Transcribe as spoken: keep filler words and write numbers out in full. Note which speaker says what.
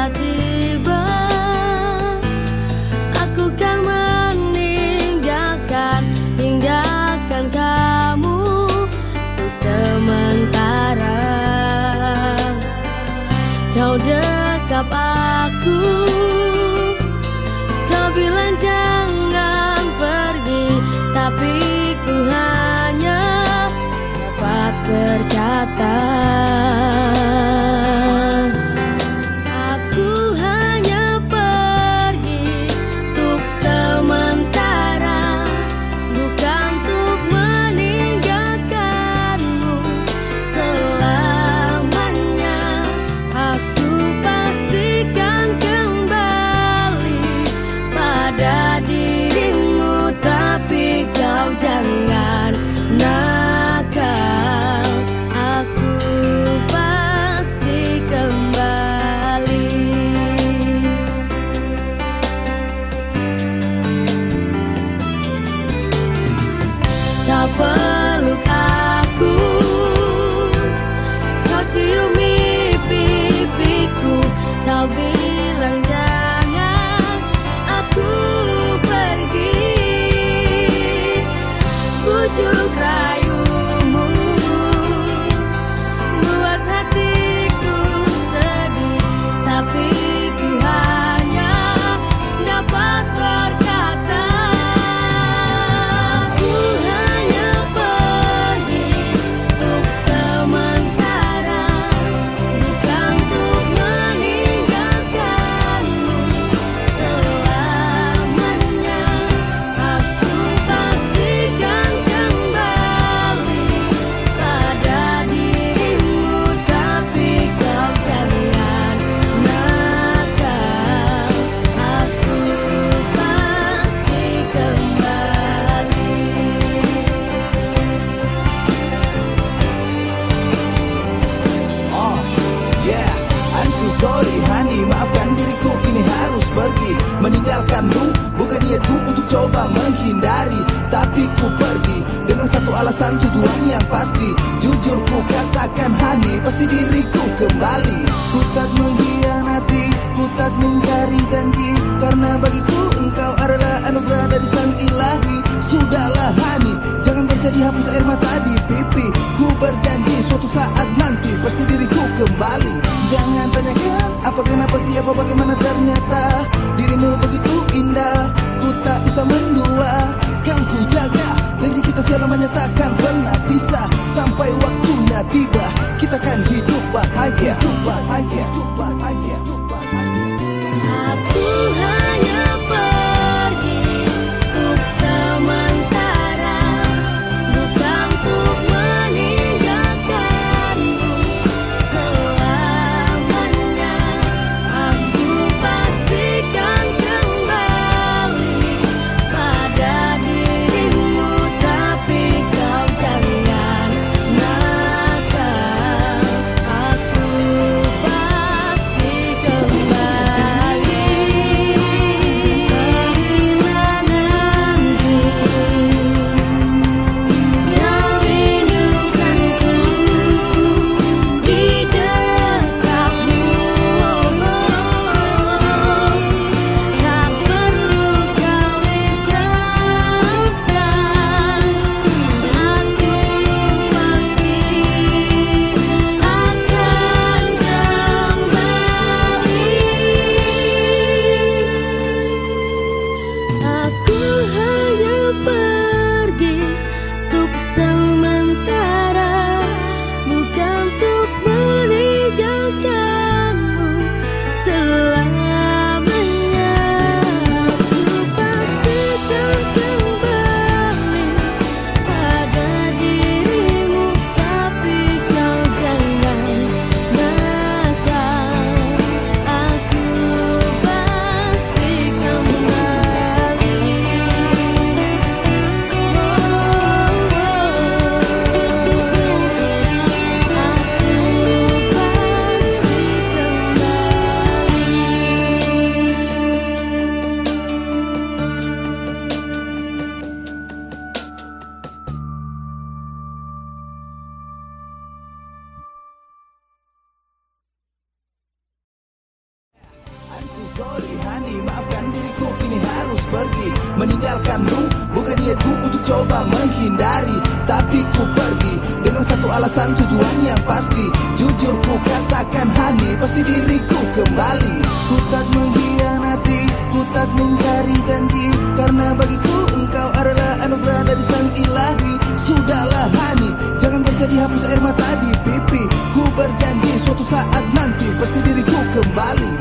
Speaker 1: telah tiba, aku kan meninggalkan, tinggalkan kamu untuk sementara. Kau dekap aku, kau bilang jangan pergi, tapi ku hanya dapat berkata, aku hanya pergi untuk sementara, bukan untuk meninggalkanmu selamanya. Aku pastikan kembali pada dirimu, tapi kau jangan nakal. Aku pasti kembali. Kau peluk aku, kau ciumi pipiku, kau bilang jangan aku pergi. Bujuk rayumu buat hatiku sedih, tapi ku hanya dapat berkata, aku hanya pergi untuk sementara, bukan untuk meninggalkanmu selamanya. Aku pastikan kembali pada dirimu, tapi kau jangan nakal. Aku pasti kembali.
Speaker 2: Oh yeah, I'm so sorry honey, maafkan diriku kini harus pergi, meninggalkanmu. Bukan niatku untuk coba menghindari, tapi ku pergi dengan satu alasan, tujuan yang pasti. Jujur ku katakan honey, pasti diriku kembali. Ku tak mengkhianati, ku tak mengingkari janji, karena bagiku engkau adalah anugerah dari sang ilahi. Sudahlah honey, jangan bersedih hapus air mata di pipi. Ku berjanji suatu saat nanti pasti diriku kembali. Jangan tanyakan apa kenapa siapa bagaimana, ternyata dirimu begitu indah. Ku tak bisa mendua, kan ku jaga janji kita selamanya takkan pernah pisah. Sampai waktunya tiba, kita kan hidup bahagia, hidup bahagia, hidup bahagia, hidup bahagia.
Speaker 1: Aku hanya pergi untuk sementara, bukan untuk meninggalkanmu selamanya. Aku pastikan kembali pada dirimu, tapi kau jangan nakal. Aku
Speaker 2: sorry honey, maafkan diriku kini harus pergi meninggalkanmu. Bukan niatku untuk coba menghindari, tapi ku pergi dengan satu alasan, tujuan yang pasti. Jujur ku katakan honey, pasti diriku kembali. Ku tak mengkhianati, ku tak mengingkari janji, karena bagiku engkau adalah anugerah dari sang ilahi. Sudahlah honey, jangan bersedih hapus air mata di pipi. Ku berjanji suatu saat nanti pasti diriku kembali.